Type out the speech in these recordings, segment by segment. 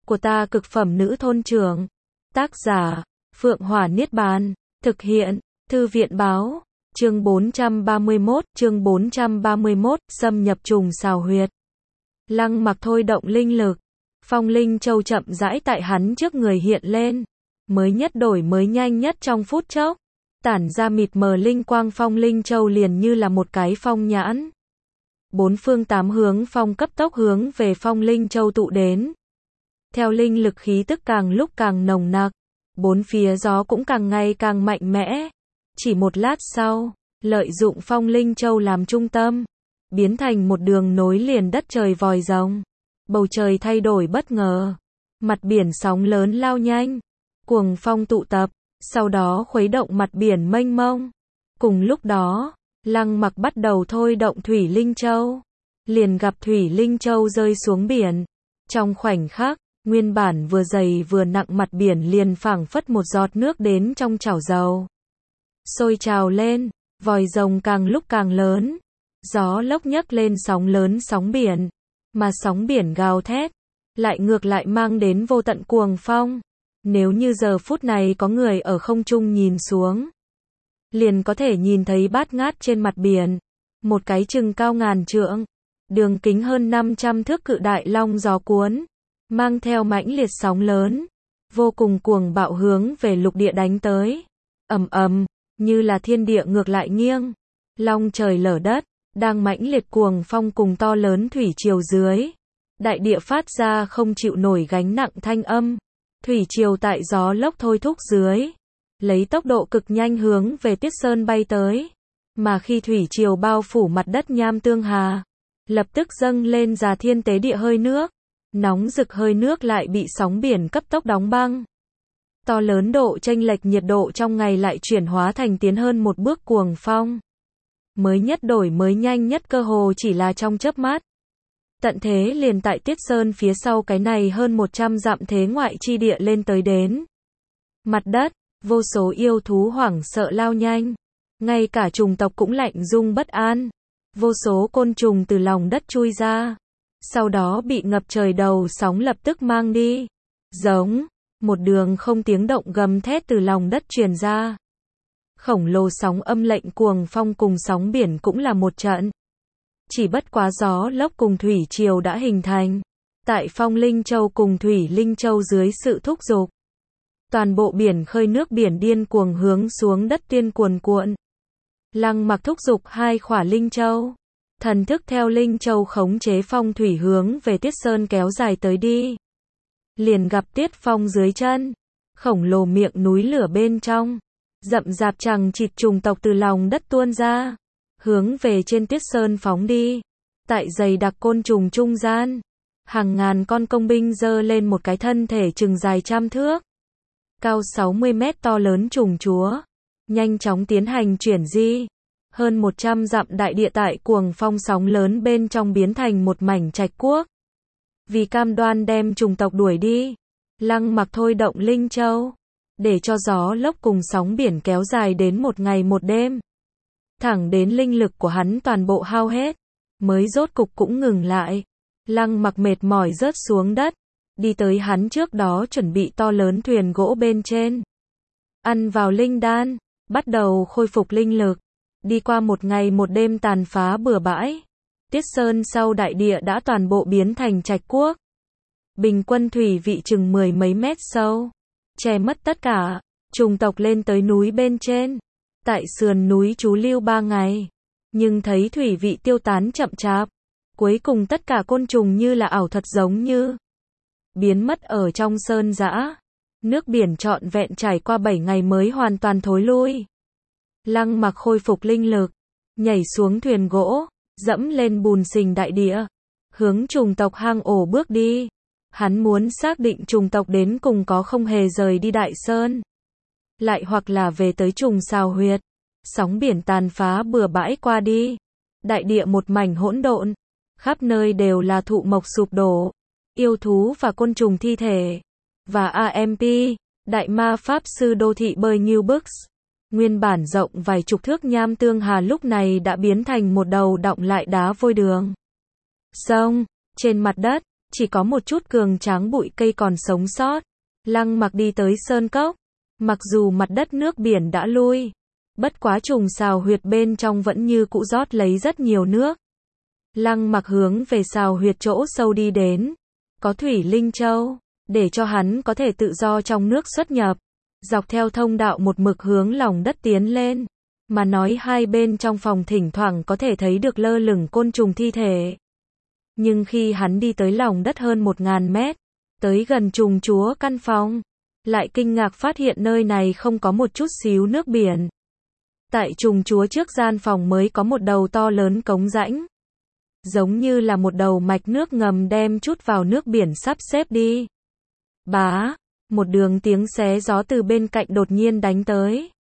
của ta cực phẩm nữ thôn trưởng. Tác giả, Phượng Hỏa Niết Bàn. Thực hiện, Thư viện Báo. Chương 431, xâm nhập trùng xào huyệt. Lăng Mặc thôi động linh lực. Phong linh châu chậm rãi tại hắn trước người hiện lên. Mới nhất đổi mới nhanh nhất trong phút chốc. Tản ra mịt mờ linh quang, phong linh châu liền như là một cái phong nhãn. Bốn phương tám hướng phong cấp tốc hướng về phong linh châu tụ đến. Theo linh lực khí tức càng lúc càng nồng nặc, bốn phía gió cũng càng ngày càng mạnh mẽ. Chỉ một lát sau, lợi dụng phong linh châu làm trung tâm, biến thành một đường nối liền đất trời vòi rồng. Bầu trời thay đổi bất ngờ, mặt biển sóng lớn lao nhanh, cuồng phong tụ tập, sau đó khuấy động mặt biển mênh mông. Cùng lúc đó, Lăng Mặc bắt đầu thôi động thủy linh châu, liền gặp thủy linh châu rơi xuống biển. Trong khoảnh khắc, nguyên bản vừa dày vừa nặng mặt biển liền phảng phất một giọt nước đến trong chảo dầu, sôi trào lên, vòi rồng càng lúc càng lớn, gió lốc nhấc lên sóng lớn sóng biển, mà sóng biển gào thét, lại ngược lại mang đến vô tận cuồng phong. Nếu như giờ phút này có người ở không trung nhìn xuống, liền có thể nhìn thấy bát ngát trên mặt biển, một cái chừng cao ngàn trượng, đường kính hơn 500 thước cự đại long gió cuốn, mang theo mãnh liệt sóng lớn, vô cùng cuồng bạo hướng về lục địa đánh tới. Ầm ầm, như là thiên địa ngược lại nghiêng, long trời lở đất, đang mãnh liệt cuồng phong cùng to lớn thủy triều dưới, đại địa phát ra không chịu nổi gánh nặng thanh âm. Thủy triều tại gió lốc thôi thúc dưới, lấy tốc độ cực nhanh hướng về Tiết Sơn bay tới. Mà khi thủy triều bao phủ mặt đất Nham Tương Hà, lập tức dâng lên già thiên tế địa hơi nước, nóng rực hơi nước lại bị sóng biển cấp tốc đóng băng. To lớn độ chênh lệch nhiệt độ trong ngày lại chuyển hóa thành tiến hơn một bước cuồng phong. Mới nhất đổi mới nhanh nhất cơ hồ chỉ là trong chớp mắt. Tận thế liền tại Tiết Sơn phía sau cái này hơn 100 dặm thế ngoại chi địa lên tới đến. Mặt đất, vô số yêu thú hoảng sợ lao nhanh. Ngay cả trùng tộc cũng lạnh rung bất an. Vô số côn trùng từ lòng đất chui ra. Sau đó bị ngập trời đầu sóng lập tức mang đi. Giống, một đường không tiếng động gầm thét từ lòng đất truyền ra. Khổng lồ sóng âm lệnh cuồng phong cùng sóng biển cũng là một trận. Chỉ bất quá gió lốc cùng thủy triều đã hình thành. Tại phong linh châu cùng thủy linh châu dưới sự thúc giục, toàn bộ biển khơi nước biển điên cuồng hướng xuống đất tiên cuồn cuộn. Lăng Mặc thúc giục hai khỏa linh châu, thần thức theo linh châu khống chế phong thủy hướng về Tiết Sơn kéo dài tới đi. Liền gặp Tiết Phong dưới chân, khổng lồ miệng núi lửa bên trong, rậm rạp chằng chịt trùng tộc từ lòng đất tuôn ra, hướng về trên Tiết Sơn phóng đi. Tại dày đặc côn trùng trung gian, hàng ngàn con công binh giơ lên một cái thân thể chừng dài 100 thước, cao 60 mét to lớn trùng chúa, nhanh chóng tiến hành chuyển di. Hơn 100 dặm đại địa tại cuồng phong sóng lớn bên trong biến thành một mảnh trạch quốc. Vì cam đoan đem trùng tộc đuổi đi, Lăng Mặc thôi động linh châu, để cho gió lốc cùng sóng biển kéo dài đến một ngày một đêm. Thẳng đến linh lực của hắn toàn bộ hao hết, mới rốt cục cũng ngừng lại. Lăng Mặc mệt mỏi rớt xuống đất, đi tới hắn trước đó chuẩn bị to lớn thuyền gỗ bên trên. Ăn vào linh đan, bắt đầu khôi phục linh lực. Đi qua một ngày một đêm tàn phá bừa bãi, Tiết Sơn sau đại địa đã toàn bộ biến thành trạch quốc. Bình quân thủy vị chừng 10 mấy mét sâu, che mất tất cả. Trùng tộc lên tới núi bên trên, tại sườn núi trú lưu 3 ngày, nhưng thấy thủy vị tiêu tán chậm chạp. Cuối cùng tất cả côn trùng như là ảo thuật giống như biến mất ở trong sơn dã. Nước biển trọn vẹn trải qua 7 ngày mới hoàn toàn thối lui. Lăng Mặc khôi phục linh lực, nhảy xuống thuyền gỗ, dẫm lên bùn sình đại địa, hướng trùng tộc hang ổ bước đi. Hắn muốn xác định trùng tộc đến cùng có không hề rời đi Đại Sơn, lại hoặc là về tới trùng xào huyệt. Sóng biển tàn phá bừa bãi qua đi, đại địa một mảnh hỗn độn, khắp nơi đều là thụ mộc sụp đổ, yêu thú và côn trùng thi thể. Và AMP, Đại Ma Pháp Sư đô thị bơi New Books, nguyên bản rộng vài chục thước Nham Tương Hà lúc này đã biến thành một đầu đọng lại đá vôi đường. Sông, trên mặt đất, chỉ có một chút cường tráng bụi cây còn sống sót. Lăng Mặc đi tới sơn cốc, mặc dù mặt đất nước biển đã lui, bất quá trùng sào huyệt bên trong vẫn như cũ rót lấy rất nhiều nước. Lăng Mặc hướng về sào huyệt chỗ sâu đi đến, có thủy linh châu, để cho hắn có thể tự do trong nước xuất nhập, dọc theo thông đạo một mực hướng lòng đất tiến lên, mà nói hai bên trong phòng thỉnh thoảng có thể thấy được lơ lửng côn trùng thi thể. Nhưng khi hắn đi tới lòng đất hơn 1000 mét, tới gần trùng chúa căn phòng, lại kinh ngạc phát hiện nơi này không có một chút xíu nước biển. Tại trùng chúa trước gian phòng mới có một đầu to lớn cống rãnh, giống như là một đầu mạch nước ngầm đem chút vào nước biển sắp xếp đi. Bá, một đường tiếng xé gió từ bên cạnh đột nhiên đánh tới.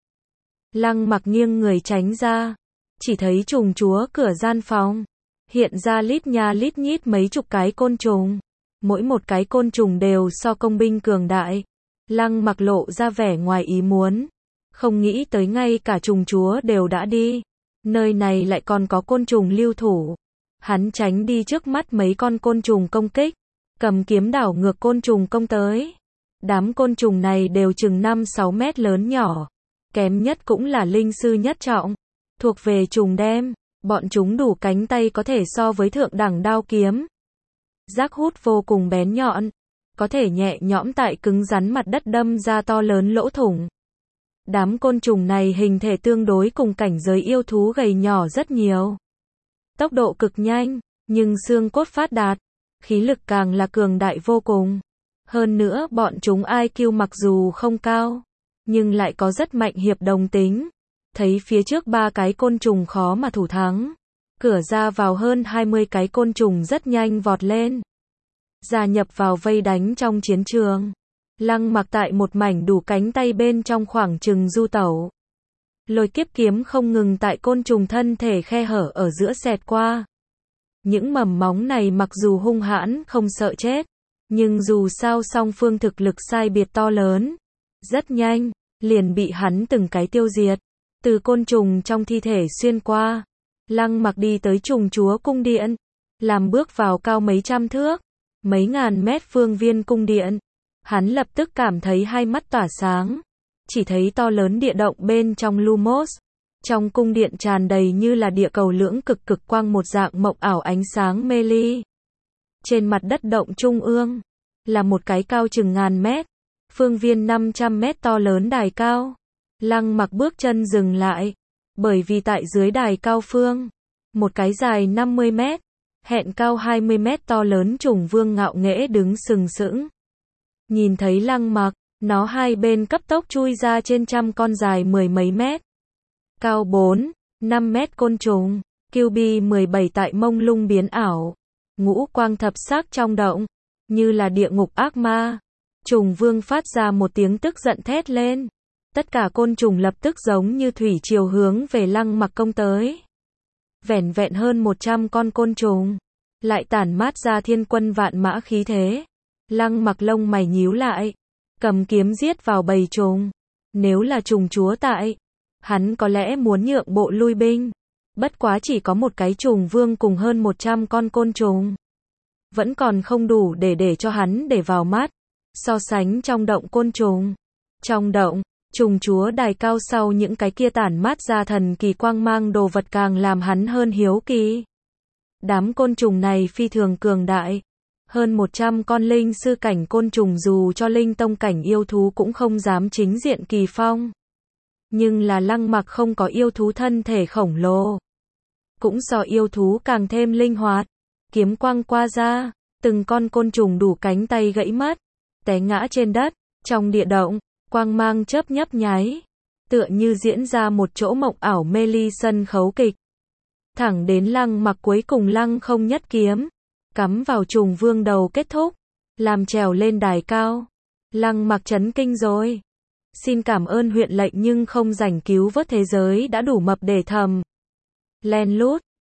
Lăng Mặc nghiêng người tránh ra, chỉ thấy trùng chúa cửa gian phòng, hiện ra lít nha lít nhít mấy chục cái côn trùng. Mỗi một cái côn trùng đều so công binh cường đại. Lăng Mặc lộ ra vẻ ngoài ý muốn, không nghĩ tới ngay cả trùng chúa đều đã đi, nơi này lại còn có côn trùng lưu thủ. Hắn tránh đi trước mắt mấy con côn trùng công kích, cầm kiếm đảo ngược côn trùng công tới. Đám côn trùng này đều chừng 5-6 mét lớn nhỏ, kém nhất cũng là linh sư nhất trọng, thuộc về trùng đem, bọn chúng đủ cánh tay có thể so với thượng đẳng đao kiếm. Rác hút vô cùng bén nhọn, có thể nhẹ nhõm tại cứng rắn mặt đất đâm ra to lớn lỗ thủng. Đám côn trùng này hình thể tương đối cùng cảnh giới yêu thú gầy nhỏ rất nhiều. Tốc độ cực nhanh, nhưng xương cốt phát đạt, khí lực càng là cường đại vô cùng. Hơn nữa bọn chúng IQ mặc dù không cao, nhưng lại có rất mạnh hiệp đồng tính. Thấy phía trước 3 cái côn trùng khó mà thủ thắng, cửa ra vào hơn 20 cái côn trùng rất nhanh vọt lên, gia nhập vào vây đánh trong chiến trường. Lăng Mặc tại một mảnh đủ cánh tay bên trong khoảng chừng du tẩu. Lôi kiếp kiếm không ngừng tại côn trùng thân thể khe hở ở giữa xẹt qua. Những mầm móng này mặc dù hung hãn không sợ chết, nhưng dù sao song phương thực lực sai biệt to lớn, rất nhanh liền bị hắn từng cái tiêu diệt. Từ côn trùng trong thi thể xuyên qua, Lăng Mặc đi tới trùng chúa cung điện, làm bước vào cao mấy trăm thước, mấy ngàn mét phương viên cung điện. Hắn lập tức cảm thấy hai mắt tỏa sáng, chỉ thấy to lớn địa động bên trong Lumos. Trong cung điện tràn đầy như là địa cầu lưỡng cực cực quang một dạng mộng ảo ánh sáng mê ly. Trên mặt đất động trung ương, là một cái cao chừng 1000 mét, phương viên 500 mét to lớn đài cao. Lăng Mặc bước chân dừng lại, bởi vì tại dưới đài cao phương, một cái dài 50 mét, hẹn cao 20 mét to lớn trùng vương ngạo nghễ đứng sừng sững. Nhìn thấy Lăng Mặc, nó hai bên cấp tốc chui ra trên trăm con dài 10 mấy mét, cao 4-5 mét côn trùng. QB17 tại mông lung biến ảo, ngũ quang thập sắc trong động, như là địa ngục ác ma. Trùng vương phát ra một tiếng tức giận thét lên. Tất cả côn trùng lập tức giống như thủy triều hướng về Lăng Mặc công tới. Vẻn vẹn hơn 100 con côn trùng, lại tản mát ra thiên quân vạn mã khí thế. Lăng Mặc lông mày nhíu lại, cầm kiếm giết vào bầy trùng. Nếu là trùng chúa tại, hắn có lẽ muốn nhượng bộ lui binh. Bất quá chỉ có một cái trùng vương cùng hơn 100 con côn trùng, vẫn còn không đủ để cho hắn để vào mắt. So sánh trong động côn trùng, trong động trùng chúa đài cao sau những cái kia tản mát ra thần kỳ quang mang đồ vật càng làm hắn hơn hiếu kỳ. Đám côn trùng này phi thường cường đại, hơn 100 con linh sư cảnh côn trùng dù cho linh tông cảnh yêu thú cũng không dám chính diện kỳ phong. Nhưng là Lăng Mặc không có yêu thú thân thể khổng lồ, cũng so yêu thú càng thêm linh hoạt. Kiếm quang qua ra, từng con côn trùng đủ cánh tay gãy mất, té ngã trên đất. Trong địa động, quang mang chớp nhấp nháy, tựa như diễn ra một chỗ mộng ảo mê ly sân khấu kịch. Thẳng đến Lăng Mặc cuối cùng lăng không nhất kiếm, cắm vào trùng vương đầu kết thúc, làm trèo lên đài cao. Lăng Mặc chấn kinh rồi. Xin cảm ơn huyện lệnh nhưng không rảnh cứu vớt thế giới đã đủ mập để thầm. Len lút,